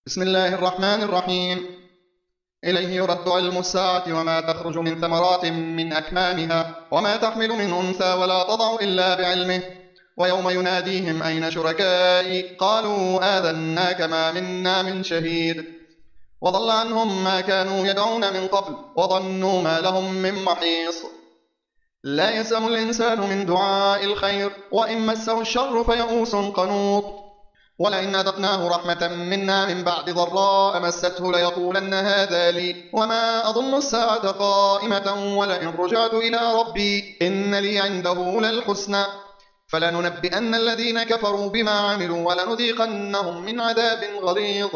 بسم الله الرحمن الرحيم. إليه يرد علم الساعة وما تخرج من ثمرات من أكمامها وما تحمل من أنثى ولا تضع إلا بعلمه، ويوم يناديهم أين شركائي قالوا آذناك ما منا من شهيد، وضل عنهم ما كانوا يدعون من قبل وظنوا ما لهم من محيص. لا يسأم الإنسان من دعاء الخير وإن مسه الشر فيئوس قنوط، ولئن أذقناه رحمة منا من بعد ضراء مسته ليقولن هذا لي وما أظن الساعة قائمة ولئن رجعت إلى ربي إن لي عنده للحسنى، فلننبئن الذين كفروا بما عملوا ولنذيقنهم من عذاب غليظ.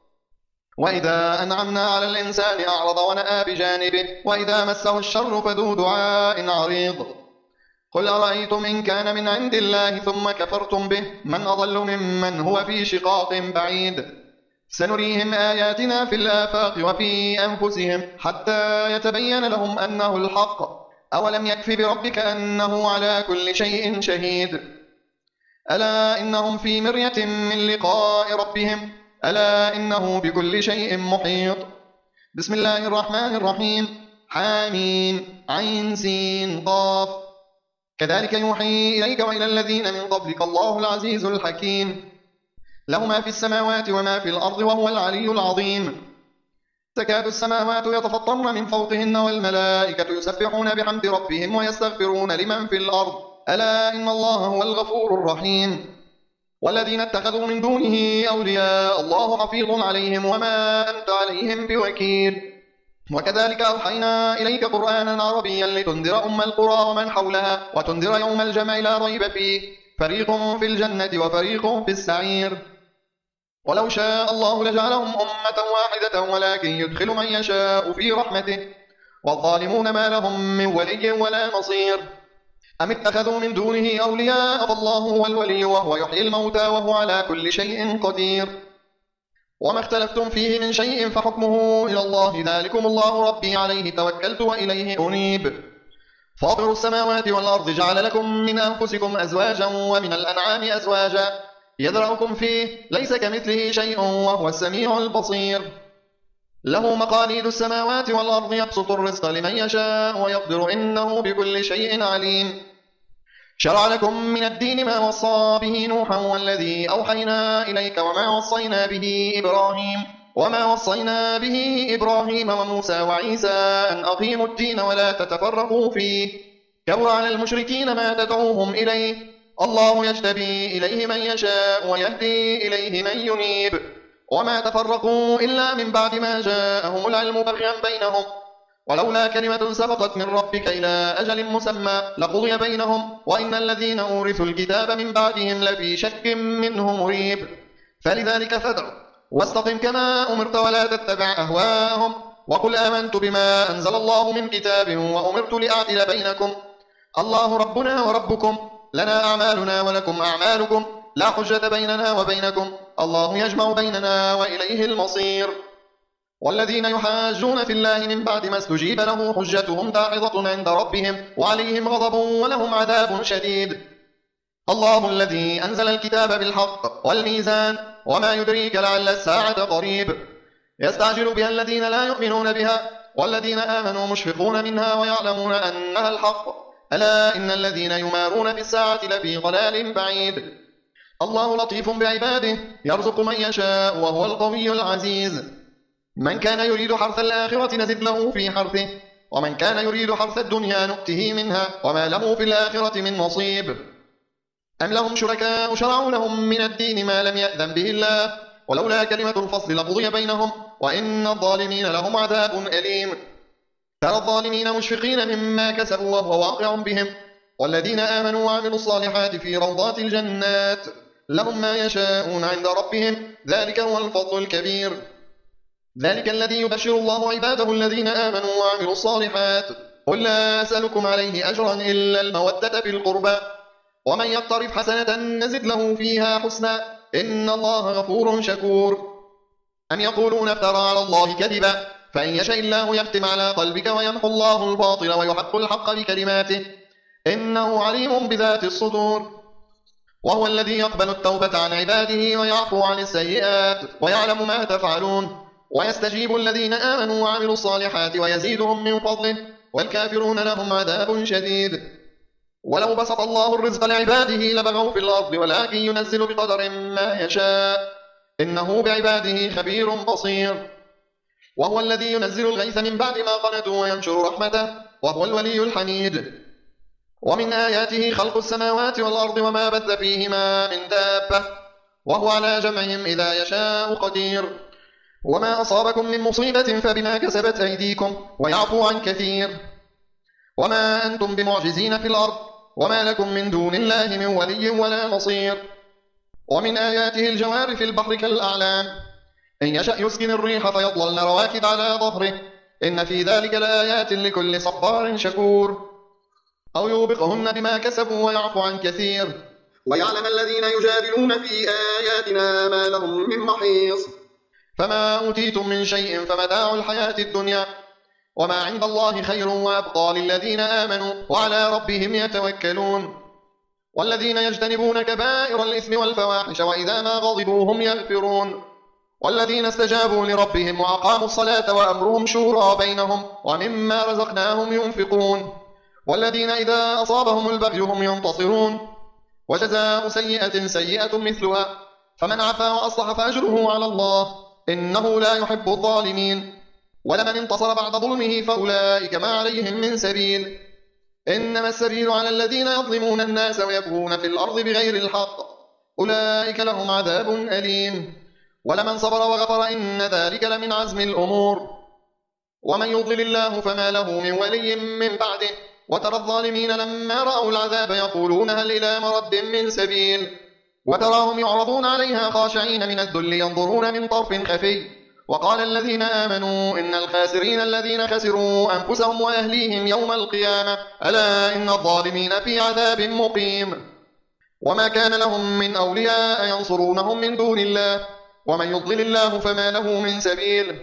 وإذا أنعمنا على الإنسان أعرض ونأى بجانبه وإذا مسه الشر فذو دعاء عريض. قل أرأيتم إن كان من عند الله ثم كفرتم به من أضل ممن هو في شقاق بعيد. سنريهم آياتنا في الآفاق وفي أنفسهم حتى يتبين لهم أنه الحق، أولم يكف بربك أنه على كل شيء شهيد. ألا إنهم في مرية من لقاء ربهم ألا إنه بكل شيء محيط. بسم الله الرحمن الرحيم. حاميم عين سين قاف. كذلك يوحي إليك وإلى الذين من قبلك الله العزيز الحكيم. له ما في السماوات وما في الأرض وهو العلي العظيم. تكاد السماوات يتفطرن من فوقهن والملائكة يسبحون بحمد ربهم ويستغفرون لمن في الأرض ألا إن الله هو الغفور الرحيم. والذين اتخذوا من دونه أولياء الله حفيظ عليهم وما أنت عليهم بوكيل. وكذلك أوحينا إليك قرآنا عربيا لتنذر أم القرى ومن حولها وتنذر يوم الجمع لا ريب فيه فريق في الجنة وفريق في السعير. ولو شاء الله لجعلهم أمة واحدة ولكن يدخل من يشاء في رحمته والظالمون ما لهم من ولي ولا نصير. أم اتخذوا من دونه أولياء فالله هو الولي وهو يحيي الموتى وهو على كل شيء قدير. وما اختلفتم فيه من شيء فحكمه إلى الله ذلكم الله ربي عليه توكلت وإليه أنيب. فاطر السماوات والأرض جعل لكم من أنفسكم أزواجا ومن الأنعام أزواجا يذرأكم فيه ليس كمثله شيء وهو السميع البصير. له مقاليد السماوات والأرض يبسط الرزق لمن يشاء ويقدر إنه بكل شيء عليم. شرع لكم من الدين ما وصى به نوحا والذي أوحينا إليك وما وصينا به إبراهيم وموسى وعيسى أن أقيموا الدين ولا تتفرقوا فيه كبر على المشركين ما تدعوهم إليه الله يجتبي إليه من يشاء ويهدي إليه من ينيب. وما تفرقوا إلا من بعد ما جاءهم العلم بغيا بينهم ولولا كلمة سبقت من ربك إلى أجل مسمى لقضي بينهم وإن الذين أورثوا الكتاب من بعدهم لفي شك منه مريب. فلذلك فادع واستقم كما أمرت ولا تتبع أهواءهم وقل آمنت بما أنزل الله من كتاب وأمرت لأعدل بينكم الله ربنا وربكم لنا أعمالنا ولكم أعمالكم لا حجة بيننا وبينكم الله يجمع بيننا وإليه المصير. والذين يحاجون في الله من بعد ما استجيب له حجتهم داحضة عند ربهم وعليهم غضب ولهم عذاب شديد. الله الذي أنزل الكتاب بالحق والميزان وما يدريك لعل الساعة قريب. يستعجل بها الذين لا يؤمنون بها والذين آمنوا مشفقون منها ويعلمون أنها الحق ألا إن الذين يمارون في الساعة لفي ضلال بعيد. الله لطيف بعباده يرزق من يشاء وهو القوي العزيز. من كان يريد حرث الآخرة نزد له في حرثه ومن كان يريد حرث الدنيا نؤته منها وما له في الآخرة من نصيب. أم لهم شركاء شرعوا لهم من الدين ما لم يأذن به الله ولولا كلمة الفصل لقضي بينهم وإن الظالمين لهم عذاب أليم. ترى الظالمين مشفقين مما كسبوا وهو واقع بهم والذين آمنوا وعملوا الصالحات في روضات الجنات لهم ما يشاءون عند ربهم ذلك هو الفضل الكبير. ذلك الذي يبشر الله عباده الذين آمنوا وعملوا الصالحات قل لا أسألكم عليه أجرا إلا المودة في القربى ومن يقترف حسنة نزد له فيها حسنا إن الله غفور شكور. أم يقولون افترى على الله كذبا فإن يشاء الله يختم على قلبك ويمحو الله الباطل ويحق الحق بكلماته إنه عليم بذات الصدور. وهو الذي يقبل التوبة عن عباده ويعفو عن السيئات ويعلم ما تفعلون، ويستجيب الذين آمنوا وعملوا الصالحات ويزيدهم من فضله، والكافرون لهم عذاب شديد. ولو بسط الله الرزق لعباده لبغوا في الأرض، ولكن ينزل بقدر ما يشاء، إنه بعباده خبير بصير. وهو الذي ينزل الغيث من بعد ما قنطوا وينشر رحمته، وهو الولي الحميد. ومن آياته خلق السماوات والأرض وما بث فيهما من دابة، وهو على جمعهم إذا يشاء قدير. وما أصابكم من مصيبة فبما كسبت أيديكم ويعفو عن كثير. وما أنتم بمعجزين في الأرض، وما لكم من دون الله من ولي ولا نصير. ومن آياته الجوار في البحر كالأعلام، إن يشأ يسكن الريح فيظللن رواكد على ظهره، إن في ذلك لآيات لكل صبار شكور. أو يوبقهن بما كسبوا ويعفو عن كثير. ويعلم الذين يجادلون في آياتنا ما لهم من محيص. فما أوتيتم من شيء فمتاع الحياة الدنيا، وما عند الله خير وأبقى للذين آمنوا وعلى ربهم يتوكلون. والذين يجتنبون كبائر الإثم والفواحش وإذا ما غضبوا هم يغفرون. والذين استجابوا لربهم وأقاموا الصلاة وأمرهم شورى بينهم ومما رزقناهم ينفقون. والذين إذا أصابهم البغي هم ينتصرون. وجزاء سيئة سيئة مثلها، فمن عفا وأصلح فأجره على الله، إنه لا يحب الظالمين. ولمن انتصر بعد ظلمه فأولئك ما عليهم من سبيل، إنما السبيل على الذين يظلمون الناس ويبغون في الأرض بغير الحق، أولئك لهم عذاب أليم. ولمن صبر وغفر إن ذلك لمن عزم الأمور. ومن يضلل الله فما له من ولي من بعده، وترى الظالمين لما رأوا العذاب يقولون هل إلى مرد من سبيل، وتراهم يعرضون عليها خاشعين من الذل ينظرون من طرف خفي. وقال الذين آمنوا إن الخاسرين الذين خسروا أنفسهم وأهليهم يوم القيامة، ألا إن الظالمين في عذاب مقيم. وما كان لهم من أولياء ينصرونهم من دون الله، ومن يضلل الله فما له من سبيل.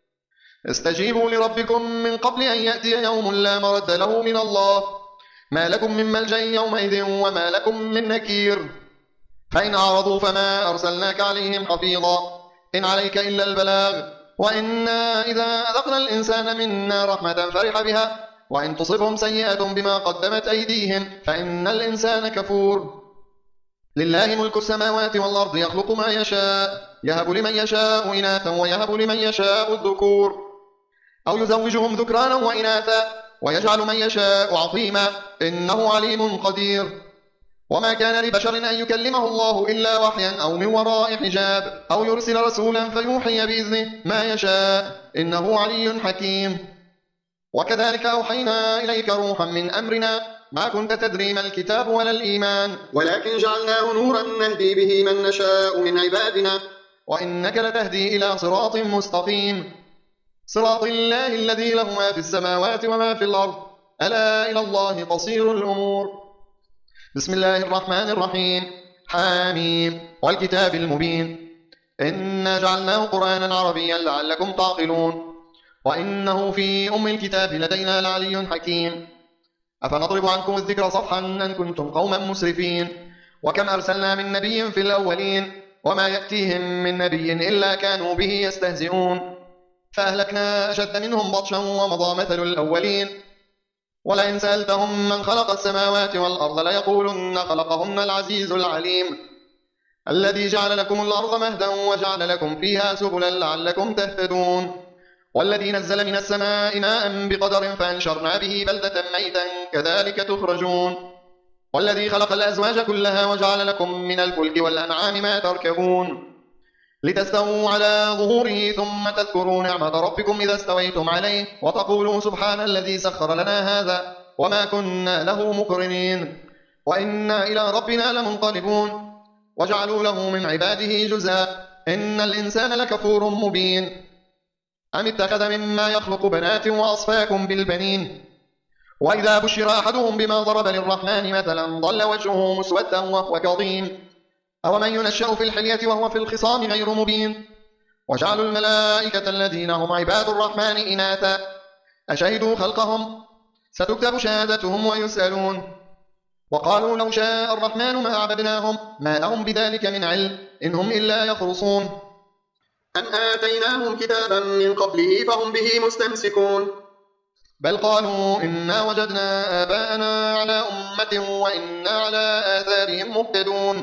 استجيبوا لربكم من قبل أن يأتي يوم لا مرد له من الله، ما لكم من ملجأ يومئذ وما لكم من نكير. فإن أعرضوا فما أرسلناك عليهم حفيظا، إن عليك إلا البلاغ. وإنا إذا أذقنا الإنسان منا رحمة فرح بها، وإن تصبهم سيئة بما قدمت أيديهم فإن الإنسان كفور. لله ملك السماوات والأرض يخلق ما يشاء، يهب لمن يشاء إناثا ويهب لمن يشاء الذكور، أو يزوجهم ذكرانا وإناثا ويجعل من يشاء عقيما، إنه عليم قدير. وما كان لبشر أن يكلمه الله إلا وحيا أو من وراء حجاب، أو يرسل رسولا فيوحي بإذنه ما يشاء، إنه علي حكيم. وكذلك أوحينا إليك روحا من أمرنا، ما كنت تدري ما الكتاب ولا الإيمان، ولكن جعلناه نورا نهدي به من نشاء من عبادنا، وإنك لتهدي إلى صراط مستقيم، صراط الله الذي له ما في السماوات وما في الأرض، ألا إلى الله تصير الأمور. بسم الله الرحمن الرحيم. حاميم والكتاب المبين، إنا جعلناه قرآنا عربيا لعلكم تعقلون، وإنه في أم الكتاب لدينا لعلي حكيم. أفنضرب عنكم الذكر صفحا أن كنتم قوما مسرفين، وكم أرسلنا من نبي في الأولين، وما يأتيهم من نبي إلا كانوا به يستهزئون، فأهلكنا أشد منهم بطشا ومضى مثل الأولين. ولئن سألتهم من خلق السماوات والأرض ليقولن خلقهن العزيز العليم، الذي جعل لكم الأرض مهدا وجعل لكم فيها سبلا لعلكم تهتدون، والذي نزل من السماء ماء بقدر فأنشرنا به بلدة ميتا كذلك تخرجون، والذي خلق الأزواج كلها وجعل لكم من الفلك والأنعام ما تركبون، لتستووا على ظهوره ثم تذكروا نعمة ربكم إذا استويتم عليه، وتقولوا سبحان الذي سخر لنا هذا وما كنا له مقرنين، وإنا إلى ربنا لمنقلبون. وجعلوا له من عباده جزءا، إن الإنسان لكفور مبين. أم اتخذ مما يخلق بنات وأصفاكم بالبنين، وإذا بشر أحدهم بما ضرب للرحمن مثلا ظل وجهه مسودا وهو كظيم، أومن ينشأ في الحلية وهو في الخصام غير مبين. وجعلوا الملائكة الذين هم عباد الرحمن إناثا، أشهدوا خلقهم، ستكتب شهادتهم ويسألون. وقالوا لو شاء الرحمن ما عبدناهم ما لهم بذلك من علم إن هم إلا يخرصون أم آتيناهم كتابا من قبله فهم به مستمسكون بل قالوا إنا وجدنا آباءنا على أمة وإنا على آثارهم مهتدون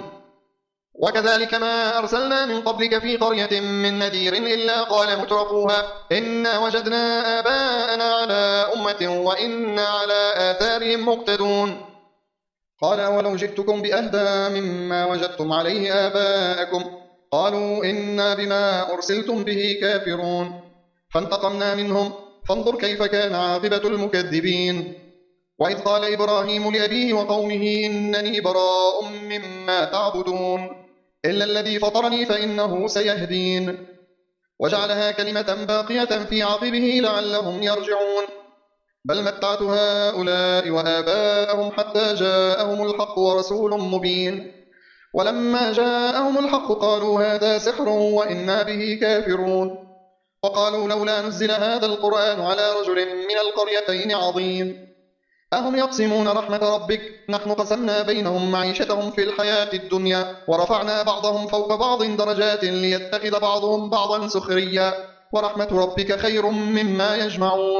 وكذلك ما أرسلنا من قبلك في قرية من نذير إلا قال مترفوها إنا وجدنا آباءنا على أمة وإنا على آثارهم مقتدون قال ولو جئتكم بأهدى مما وجدتم عليه آباءكم قالوا إنا بما أرسلتم به كافرون فانتقمنا منهم فانظر كيف كان عاقبة المكذبين وإذ قال إبراهيم لأبيه وقومه إنني براء مما تعبدون إلا الذي فطرني فإنه سيهدين وجعلها كلمة باقية في عقبه لعلهم يرجعون بل متعت هؤلاء وآباءهم حتى جاءهم الحق ورسول مبين ولما جاءهم الحق قالوا هذا سحر وإنا به كافرون وقالوا لولا نزل هذا القرآن على رجل من القريتين عظيم أهم يقسمون رحمة ربك نحن قسمنا بينهم معيشتهم في الحياة الدنيا ورفعنا بعضهم فوق بعض درجات ليتخذ بعضهم بعضا سخريا ورحمة ربك خير مما يجمعون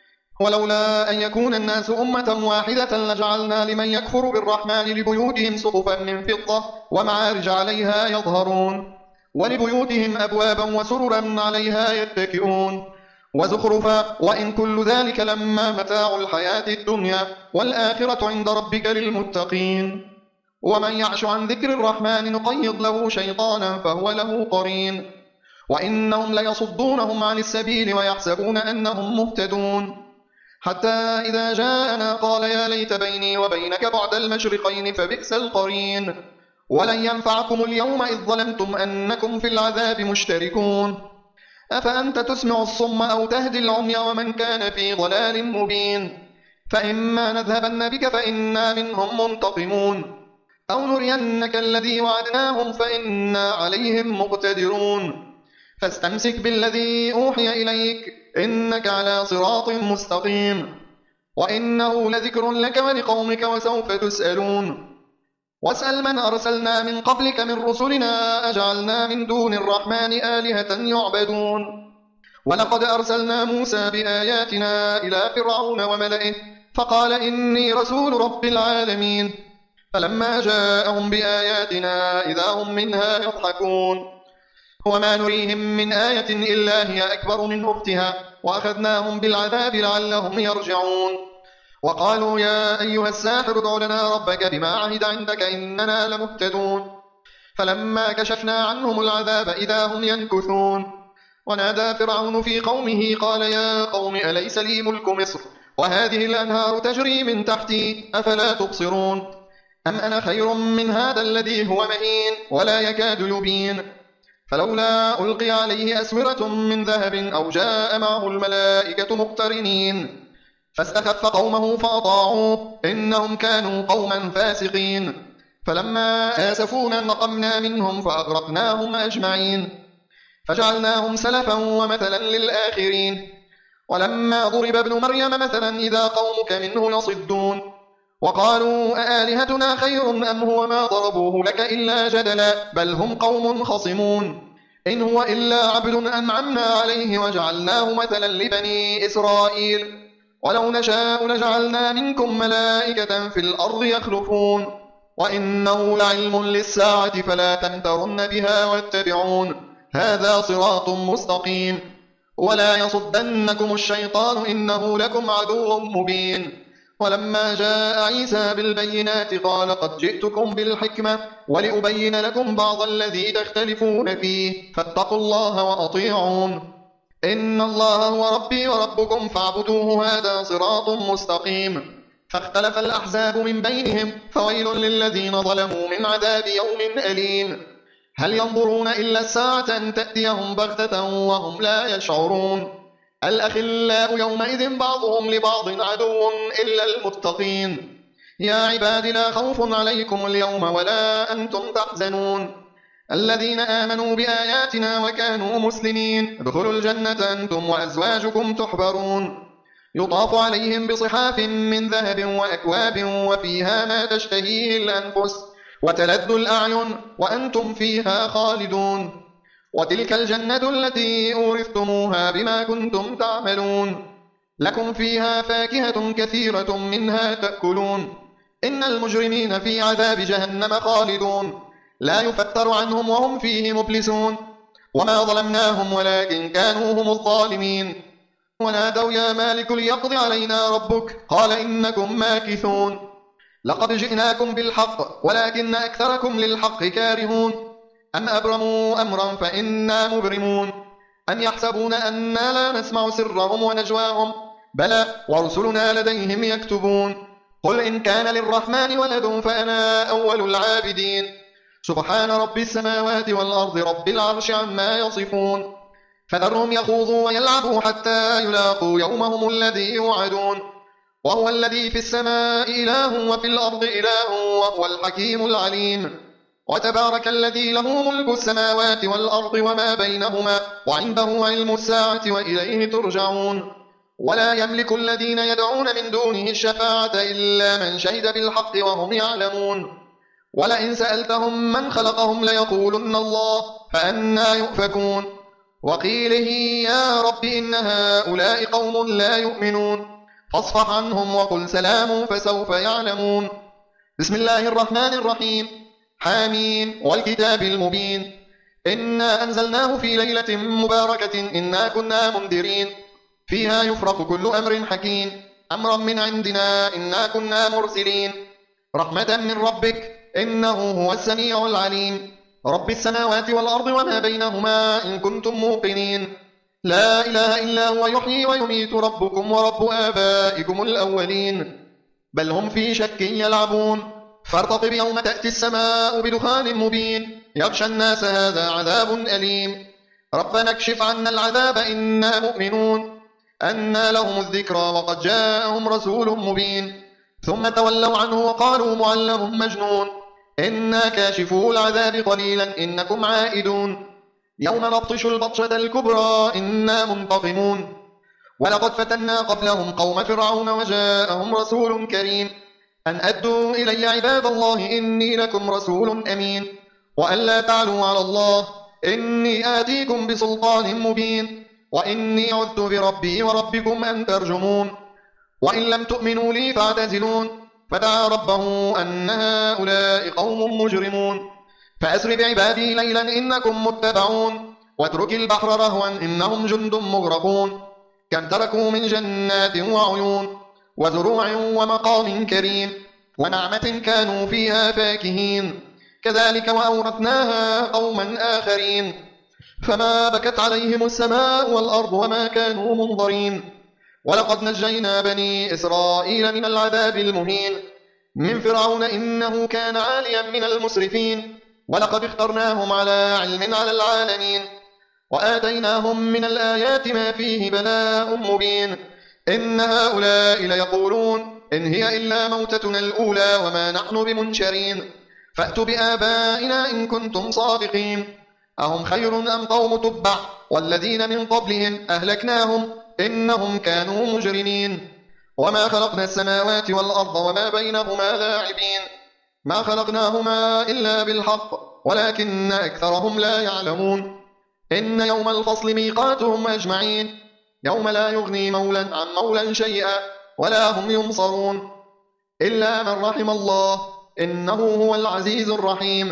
ولولا أن يكون الناس أمة واحدة لجعلنا لمن يكفر بالرحمن لبيوتهم سقفا من فضة ومعارج عليها يظهرون ولبيوتهم أبوابا وسررا عليها يتكئون وزخرفا وإن كل ذلك لما متاع الحياة الدنيا والآخرة عند ربك للمتقين ومن يعش عن ذكر الرحمن نقيض له شيطانا فهو له قرين وإنهم ليصدونهم عن السبيل ويحسبون أنهم مهتدون حتى إذا جاءنا قال يا ليت بيني وبينك بعد المشرقين فبئس القرين ولن ينفعكم اليوم إذ ظلمتم أنكم في العذاب مشتركون أفأنت تسمع الصم أو تهدي العمي ومن كان في ضلال مبين فإما نذهبن بك فإنا منهم منتقمون أو نرينك الذي وعدناهم فإنا عليهم مقتدرون فاستمسك بالذي أوحي إليك إنك على صراط مستقيم وإنه لذكر لك ولقومك وسوف تسألون واسأل من أرسلنا من قبلك من رسلنا أجعلنا من دون الرحمن آلهة يعبدون ولقد أرسلنا موسى بآياتنا إلى فرعون وملئه فقال إني رسول رب العالمين فلما جاءهم بآياتنا إذا هم منها يضحكون وما نريهم من آية إلا هي أكبر من أختها وأخذناهم بالعذاب لعلهم يرجعون وقالوا يا أيها الساحر ادع لنا ربك بما عهد عندك إننا لمهتدون فلما كشفنا عنهم العذاب إذا هم ينكثون ونادى فرعون في قومه قال يا قوم أليس لي ملك مصر وهذه الأنهار تجري من تحتي أفلا تبصرون أم أنا خير من هذا الذي هو مهين ولا يكاد يبين فلولا ألقي عليه أسورة من ذهب أو جاء معه الملائكة مقترنين فاستخف قومه فأطاعوه إنهم كانوا قوما فاسقين فلما آسفونا انتقمنا منهم فأغرقناهم أجمعين فجعلناهم سلفا ومثلا للآخرين ولما ضرب ابن مريم مثلا إذا قومك منه يصدون وقالوا أآلهتنا خير أم هو ما ضربوه لك إلا جدلا بل هم قوم خصمون إن هو إلا عبد أنعمنا عليه وجعلناه مثلا لبني إسرائيل ولو نشاء لجعلنا منكم ملائكة في الأرض يخلفون وإنه لعلم للساعة فلا تمترن بها واتبعون هذا صراط مستقيم ولا يصدنكم الشيطان إنه لكم عدو مبين ولما جاء عيسى بالبينات قال قد جئتكم بالحكمة ولأبين لكم بعض الذي تختلفون فيه فاتقوا الله وأطيعون إن الله هو ربي وربكم فاعبدوه هذا صراط مستقيم فاختلف الأحزاب من بينهم فويل للذين ظلموا من عذاب يوم أليم هل ينظرون إلا الساعة أن تأتيهم بغتة وهم لا يشعرون الأخلاء يومئذ بعضهم لبعض عدو إلا المتقين يا عباد لا خوف عليكم اليوم ولا أنتم تحزنون الذين آمنوا بآياتنا وكانوا مسلمين ادخلوا الجنة أنتم وأزواجكم تحبرون يطاف عليهم بصحاف من ذهب وأكواب وفيها ما تشتهيه الأنفس وتلذ الأعين وأنتم فيها خالدون وتلك الجنة التي أورثتموها بما كنتم تعملون لكم فيها فاكهة كثيرة منها تأكلون إن المجرمين في عذاب جهنم خالدون لا يفتر عنهم وهم فيه مبلسون وما ظلمناهم ولكن كانوا هم الظالمين ونادوا يا مالك ليقضي علينا ربك قال إنكم ماكثون لقد جئناكم بالحق ولكن أكثركم للحق كارهون أم أبرموا أمرا فإنا مبرمون أم يحسبون أنا لا نسمع سرهم ونجواهم بلى ورسلنا لديهم يكتبون قل إن كان للرحمن ولد فأنا أول العابدين سبحان رب السماوات والأرض رب العرش عما يصفون فذرهم يخوضوا ويلعبوا حتى يلاقوا يومهم الذي يوعدون وهو الذي في السماء إله وفي الأرض إله وهو الحكيم العليم وتبارك الذي له ملك السماوات والأرض وما بينهما وعنده علم الساعة وإليه ترجعون ولا يملك الذين يدعون من دونه الشفاعة إلا من شهد بالحق وهم يعلمون ولئن سألتهم من خلقهم ليقولن الله فأنى يؤفكون وقيله يا رب إن هؤلاء قوم لا يؤمنون فاصفح عنهم وقل سلام فسوف يعلمون بسم الله الرحمن الرحيم حاميم والكتاب المبين إنا أنزلناه في ليلة مباركة إنا كنا منذرين فيها يفرق كل أمر حكيم أمرا من عندنا إنا كنا مرسلين رحمة من ربك إنه هو السميع العليم رب السماوات والأرض وما بينهما إن كنتم موقنين لا إله إلا هو يحيي ويميت ربكم ورب آبائكم الأولين بل هم في شك يلعبون فارتقب يوم تأتي السماء بدخان مبين يغشى الناس هذا عذاب أليم ربنا اكشف عنا العذاب إنا مؤمنون أنى لهم الذكرى وقد جاءهم رسول مبين ثم تولوا عنه وقالوا معلم مجنون إنا كاشفو العذاب قليلا إنكم عائدون يوم نبطش البطشة الكبرى إنا منتقمون ولقد فتنا قبلهم قوم فرعون وجاءهم رسول كريم أن أدوا إلي عباد الله إني لكم رسول أمين وأن لا تعلوا على الله إني آتيكم بسلطان مبين وإني عذت بربي وربكم أن ترجمون وإن لم تؤمنوا لي فاعتزلون فدعا ربه أن هؤلاء قوم مجرمون فأسر بعبادي ليلا إنكم متبعون واترك البحر رهوا إنهم جند مغرقون كم تركوا من جنات وعيون وزروع ومقام كريم ونعمة كانوا فيها فاكهين كذلك وأورثناها قوما آخرين فما بكت عليهم السماء والأرض وما كانوا منظرين ولقد نجينا بني إسرائيل من العذاب المهين من فرعون إنه كان عاليا من المسرفين ولقد اخترناهم على علم على العالمين وآتيناهم من الآيات ما فيه بلاء مبين إن هؤلاء ليقولون إن هي إلا موتتنا الأولى وما نحن بمنشرين فأتوا بآبائنا إن كنتم صادقين أهم خير أم قوم تبع والذين من قبلهم أهلكناهم إنهم كانوا مجرمين وما خلقنا السماوات والأرض وما بينهما لاعبين ما خلقناهما إلا بالحق ولكن أكثرهم لا يعلمون إن يوم الفصل ميقاتهم أجمعين يوم لا يغني مولا عن مولا شيئا ولا هم ينصرون إلا من رحم الله إنه هو العزيز الرحيم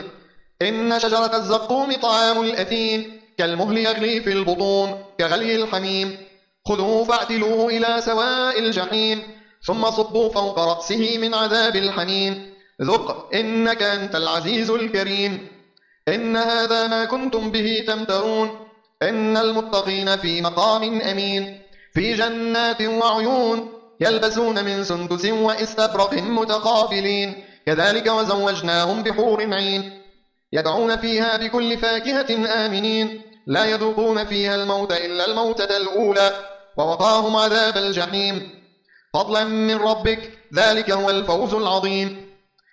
إن شجرة الزقوم طعام الأثيم كالمهل يغلي في البطون كغلي الحميم خذوه فاعتلوه إلى سواء الجحيم ثم صبوا فوق رأسه من عذاب الحميم ذق إنك أنت العزيز الكريم إن هذا ما كنتم به تمترون إن المتقين في مقام أمين في جنات وعيون يلبسون من سندس وإستبرق متقابلين كذلك وزوجناهم بحور عين يدعون فيها بكل فاكهة آمنين لا يذوقون فيها الموت إلا الموتة الأولى ووقاهم عذاب الجحيم فضلا من ربك ذلك هو الفوز العظيم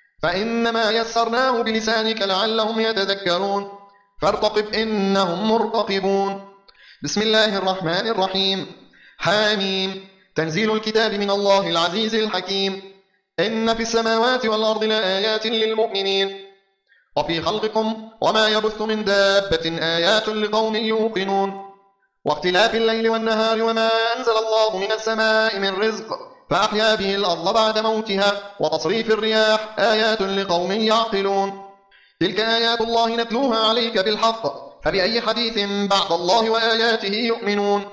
فإنما يسرناه بلسانك لعلهم يتذكرون فارتقب إنهم مرتقبون بسم الله الرحمن الرحيم حاميم تنزيل الكتاب من الله العزيز الحكيم. إن في السماوات والأرض لآيات للمؤمنين وفي خلقكم وما يبث من دابة آيات لقوم يوقنون واختلاف الليل والنهار وما أنزل الله من السماء من رزق فأحيا به الأرض بعد موتها وتصريف الرياح آيات لقوم يعقلون. تلك آيات الله نتلوها عليك بالحق فبأي حديث بعد الله وآياته يؤمنون.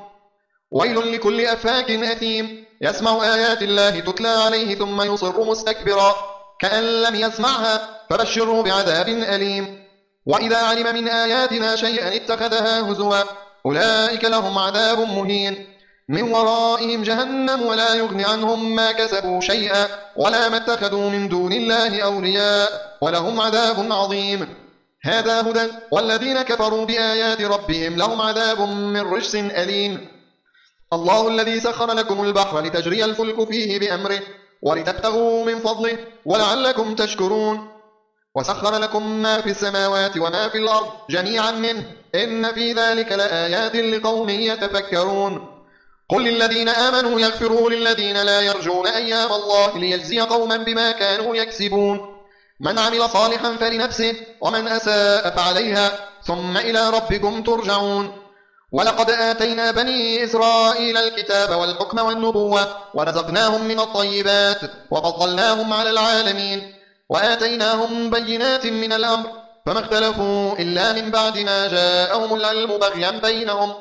ويل لكل أفاك أثيم يسمع آيات الله تتلى عليه ثم يصر مستكبرا كأن لم يسمعها فبشره بعذاب أليم. وإذا علم من آياتنا شيئا اتخذها هزوا أولئك لهم عذاب مهين من ورائهم جهنم ولا يغني عنهم ما كسبوا شيئا ولا ما اتخذوا من دون الله أولياء ولهم عذاب عظيم. هذا هدى والذين كفروا بآيات ربهم لهم عذاب من رجس أليم. الله الذي سخر لكم البحر لتجري الفلك فيه بأمره ولتبتغوا من فضله ولعلكم تشكرون. وسخر لكم ما في السماوات وما في الأرض جميعا منه إن في ذلك لآيات لقوم يتفكرون. قل للذين آمنوا يغفروا للذين لا يرجون أيام الله ليجزي قوما بما كانوا يكسبون. من عمل صالحا فلنفسه ومن أساء فعليها ثم إلى ربكم ترجعون. ولقد آتينا بني إسرائيل الكتاب والحكم والنبوة ورزقناهم من الطيبات وفضلناهم على العالمين وآتيناهم بينات من الأمر فما اختلفوا إلا من بعد ما جاءهم العلم بغيا بينهم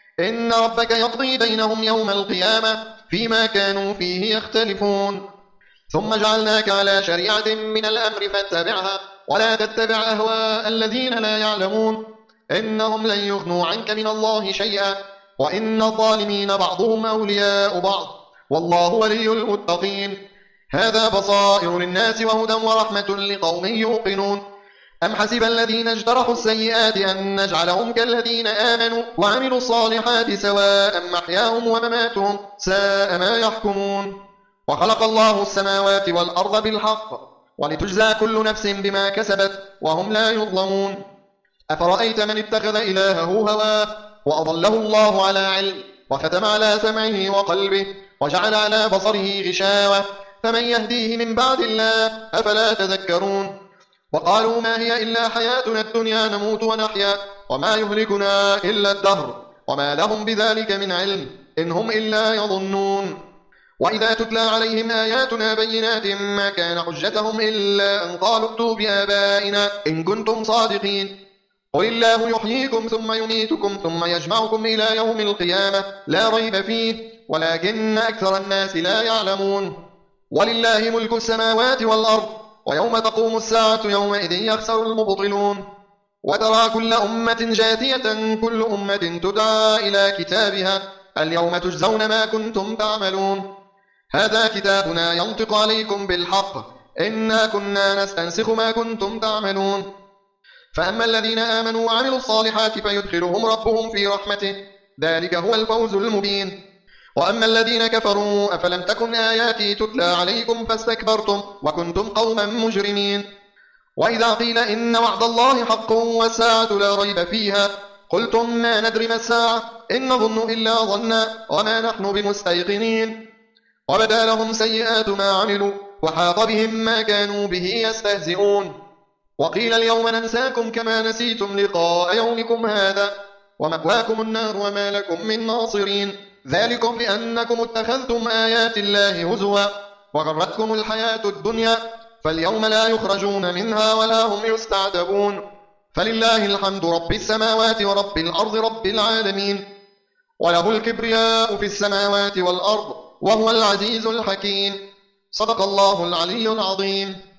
إن ربك يقضي بينهم يوم القيامة فيما كانوا فيه يختلفون. ثم جعلناك على شريعة من الأمر فاتبعها ولا تتبع أهواء الذين لا يعلمون إنهم لن يغنوا عنك من الله شيئا وإن الظالمين بعضهم أولياء بعض والله ولي المتقين. هذا بصائر للناس وهدى ورحمة لقوم يوقنون. أم حسب الذين اجترحوا السيئات أن نجعلهم كالذين آمنوا وعملوا الصالحات سواء محياهم ومماتهم ساء ما يحكمون. وخلق الله السماوات والأرض بالحق ولتجزى كل نفس بما كسبت وهم لا يظلمون. أفرأيت من اتخذ إلهه هواه وأضله الله على علم وختم على سمعه وقلبه وجعل على بصره غشاوة فمن يهديه من بعد الله أفلا تذكرون. وقالوا ما هي إلا حياتنا الدنيا نموت ونحيا وما يهلكنا إلا الدهر وما لهم بذلك من علم إن هم إلا يظنون. وإذا تتلى عليهم آياتنا بينات ما كان حجتهم إلا أن قالوا ائتوا بآبائنا إن كنتم صادقين. قل الله يحييكم ثم يميتكم ثم يجمعكم إلى يوم القيامة لا ريب فيه ولكن أكثر الناس لا يعلمون. ولله ملك السماوات والأرض ويوم تقوم الساعة يومئذ يخسر المبطلون. وترى كل أمة جاثية كل أمة تدعى إلى كتابها اليوم تجزون ما كنتم تعملون. هذا كتابنا ينطق عليكم بالحق إنا كنا نستنسخ ما كنتم تعملون. فأما الذين آمنوا وعملوا الصالحات فيدخلهم ربهم في رحمته ذلك هو الفوز المبين. وأما الذين كفروا أفلم تكن آياتي تتلى عليكم فاستكبرتم وكنتم قوما مجرمين. وإذا قيل إن وعد الله حق والساعة لا ريب فيها قلتم ما ندري ما الساعة إن نظن إلا ظنا وما نحن بمستيقنين. وبدا لهم سيئات ما عملوا وحاق بهم ما كانوا به يستهزئون. وقيل اليوم ننساكم كما نسيتم لقاء يومكم هذا ومأواكم النار وما لكم من ناصرين. ذلكم بأنكم اتخذتم آيات الله هزوا وغرتكم الحياة الدنيا فاليوم لا يخرجون منها ولا هم يستعتبون. فلله الحمد رب السماوات ورب الأرض رب العالمين وله الكبرياء في السماوات والأرض وهو العزيز الحكيم. صدق الله العلي العظيم.